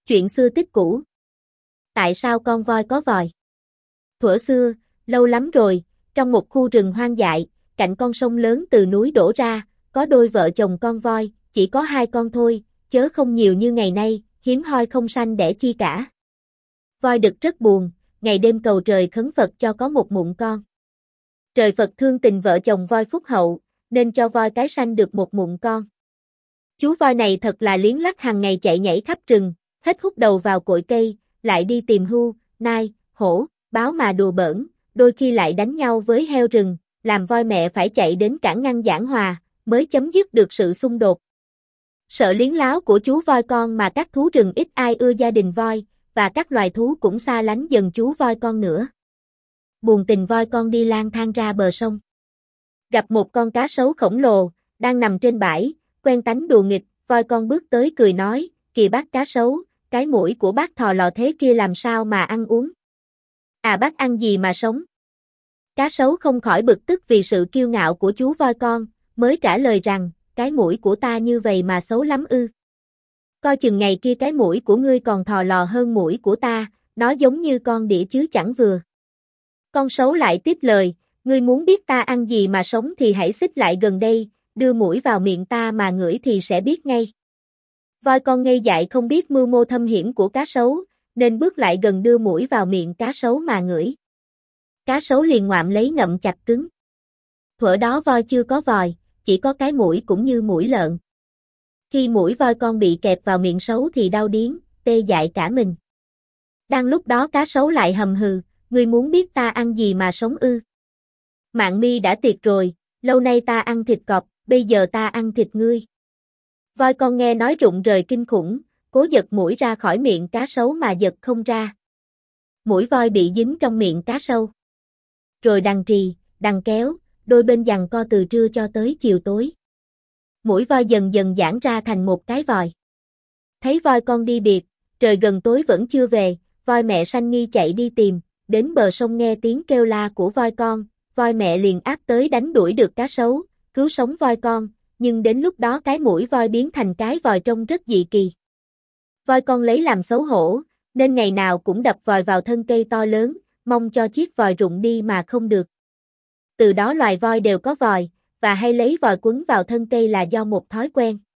Chuyện xưa tích cũ. Tại sao con voi có vòi? Thuở xưa, lâu lắm rồi, trong một khu rừng hoang dại, cạnh con sông lớn từ núi đổ ra, có đôi vợ chồng con voi, chỉ có 2 con thôi, chớ không nhiều như ngày nay, hiếm hoi không sanh đẻ chi cả. Voi đực rất buồn, ngày đêm cầu trời khấn Phật cho có một mụn con. Trời Phật thương tình vợ chồng voi phúc hậu, nên cho voi cái sanh được một mụn con. Chú voi này thật là liếng lách hàng ngày chạy nhảy khắp rừng, hết hút đầu vào cội cây, lại đi tìm hươu, nai, hổ, báo mà đùa bỡn, đôi khi lại đánh nhau với heo rừng, làm voi mẹ phải chạy đến cản ngăn giảng hòa, mới chấm dứt được sự xung đột. Sợ liếng láo của chú voi con mà các thú rừng ít ai ưa gia đình voi, và các loài thú cũng xa lánh dần chú voi con nữa. Buồn tình voi con đi lang thang ra bờ sông. Gặp một con cá sấu khổng lồ, đang nằm trên bãi, quen tánh đùa nghịch, voi con bước tới cười nói, kìa bác cá sấu, cái mũi của bác thò lò thế kia làm sao mà ăn uống? À bác ăn gì mà sống? Cá sấu không khỏi bực tức vì sự kiêu ngạo của chú voi con, mới trả lời rằng, cái mũi của ta như vậy mà xấu lắm ư. Coi chừng ngày kia cái mũi của ngươi còn thò lò hơn mũi của ta, nó giống như con đĩa chứ chẳng vừa. Con sấu lại tiếp lời, ngươi muốn biết ta ăn gì mà sống thì hãy xích lại gần đây, đưa mũi vào miệng ta mà ngửi thì sẽ biết ngay. Voi con ngây dại không biết mưu mô thâm hiểm của cá sấu, nên bước lại gần đưa mũi vào miệng cá sấu mà ngửi. Cá sấu liền ngoạm lấy ngậm chặt cứng. Thuở đó voi chưa có vòi, chỉ có cái mũi cũng như mũi lợn. Khi mũi voi con bị kẹp vào miệng sấu thì đau điếng, tê dại cả mình. Đang lúc đó cá sấu lại hầm hừ, ngươi muốn biết ta ăn gì mà sống ư? Mạng mi đã tiệt rồi, lâu nay ta ăn thịt cọp, bây giờ ta ăn thịt ngươi. Voi con nghe nói rụng rời kinh khủng, cố giật mũi ra khỏi miệng cá sấu mà giật không ra. Mũi voi bị dính trong miệng cá sấu. Rồi đằng trì, đằng kéo, đôi bên giằng co từ trưa cho tới chiều tối. Mũi voi dần dần giãn ra thành một cái vòi. Thấy voi con đi biệt, trời gần tối vẫn chưa về, voi mẹ sanh nghi chạy đi tìm, đến bờ sông nghe tiếng kêu la của voi mẹ liền áp tới đánh đuổi được cá sấu, cứu sống voi con, nhưng đến lúc đó cái mũi voi biến thành cái vòi trông rất dị kỳ. Voi con lấy làm xấu hổ, nên ngày nào cũng đập vòi vào thân cây to lớn, mong cho chiếc vòi rụng đi mà không được. Từ đó loài voi đều có vòi, và hay lấy vòi quấn vào thân cây là do một thói quen.